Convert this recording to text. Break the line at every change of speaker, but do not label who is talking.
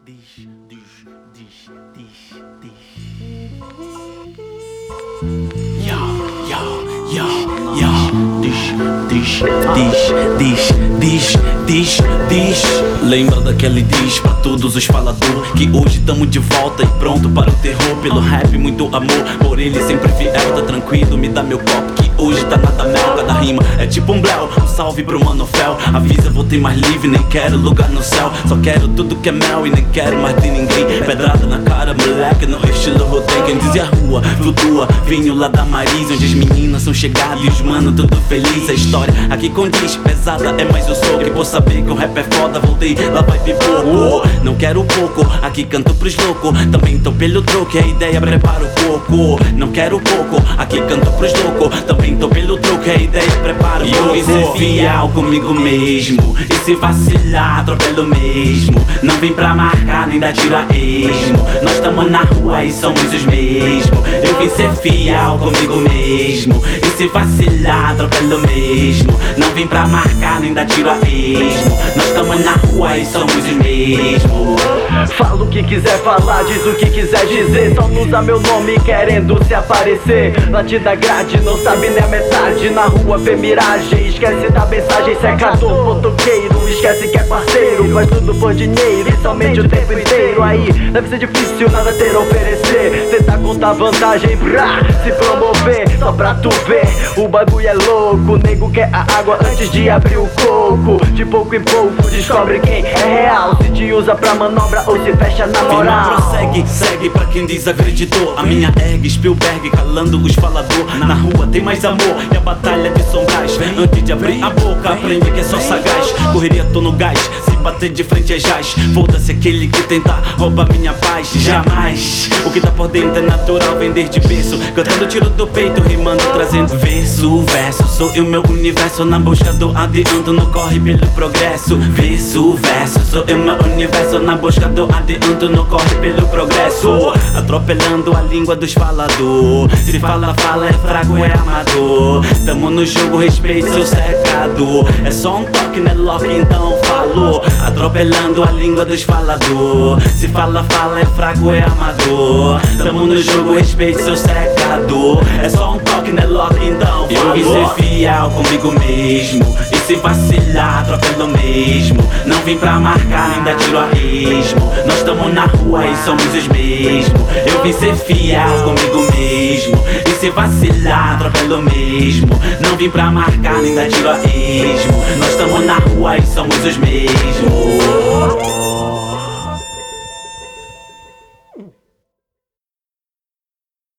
Lembra daquele diz pra todos os falador que hoje tamo de volta e pronto para o terror. Pelo rap muito amor, por ele sempre fiel. Tá tranquilo, me dá meu copo que hoje tá nada mel. Cada rima é tipo um bléu, um salve pro Manofel. Avisa, voltei mais livre, nem quero lugar no céu. Só quero tudo que é mel e nem quero mais de ninguém. Pedrada na cara, moleque, no estilo roteiro. Quem dizia rua, flutua, vinho lá da Marisa, onde as meninas são chegadas e os mano tudo feliz. A história aqui condiz, pesada é mais eu sou. Que por saber que o rap é foda, voltei, lá vai pipoco. Não quero pouco, aqui canto pros loucos. Também tô pelo troco, a ideia prepara o coco. Não quero pouco, aqui canto pros loucos. Também tô pelo troco, a ideia prepara o coco. E eu ser fiel comigo mesmo, e se vacilar, atropelo mesmo. Não vem pra marcar, nem dar tiro a esmo. Nós tamo na rua e somos os mesmos. Eu vim ser fiel comigo mesmo, e se vacilar, atropelo mesmo. Não vem pra marcar, nem dar tiro a esmo. Nós tamo na rua e somos os mesmos.
Fala o que quiser falar, diz o que quiser dizer. Só não usa meu nome querendo se aparecer. Late da grade, não sabe nem a metade. Na rua vê miragem, esquece da mensagem. Secador, motoqueiro, esquece que é parceiro. Faz tudo por dinheiro e somente o tempo inteiro. Aí deve ser difícil nada ter a oferecer. Tentar contar vantagem pra se promover. Só pra tu ver, o bagulho é louco. O nego quer a água antes de abrir o coco. De pouco em pouco descobre quem é real. Se te usa pra manobra ou se fecha na moral.
Prossegue, segue pra quem desacreditou. A minha ergue, Spielberg, calando os falador. Na rua tem mais amor e a batalha de sombras. Antes de abrir a boca, aprende que é só sagaz. Correria, tô no gás, se bater de frente é jazz. Foda-se aquele que tenta roubar minha paz. Jamais, o que tá por dentro é natural, vem desde berço. Cantando tiro do peito, rimando, trazendo verso, verso. Sou eu, meu universo, na busca do adianto, no corre pelo progresso. Verso, verso, sou eu, meu universo, na busca do adianto, no corre pelo progresso. Atropelando a língua dos falador. Se fala, fala, é fraco, é amador. Tamo no jogo, respeite seu cercado. É só um toque, né, lock, então falou. Atropelando a língua dos falador. Se fala, fala, é fraco, é amador. Tamo no jogo, respeite seu cercado. É só um toque, né, lock, então falou. Eu vim ser fiel comigo mesmo, e se vacilar, atropelo mesmo. Não vim pra marcar, nem dar tiro a esmo. Nós tamo na rua e somos os mesmos. Eu vim ser fiel comigo mesmo, e se vacilar, atropelo mesmo. Não vim pra marcar, nem dar tiro a esmo. Nós tamo na rua e somos os mesmos.